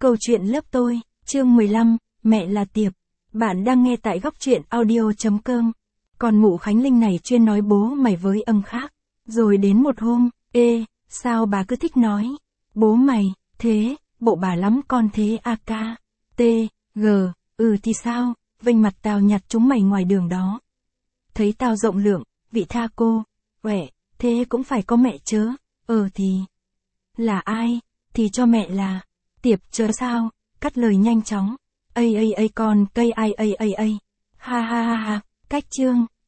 Câu chuyện lớp tôi, chương 15, mẹ là Tiệp. Bạn đang nghe tại góc truyện audio.com. Còn mụ Khánh Linh này chuyên nói bố mày với âm khác. Rồi đến một hôm, sao bà cứ thích nói bố mày, thế, bộ bà lắm con thế a ca, t, g, thì sao, vênh mặt tao nhặt chúng mày ngoài đường đó. Thấy tao rộng lượng, vị tha cô, thế cũng phải có mẹ chớ, thì. Là ai, thì cho mẹ là Tiệp chớ sao, cắt lời nhanh chóng. Con cây ai, ha ha ha ha, cách chương,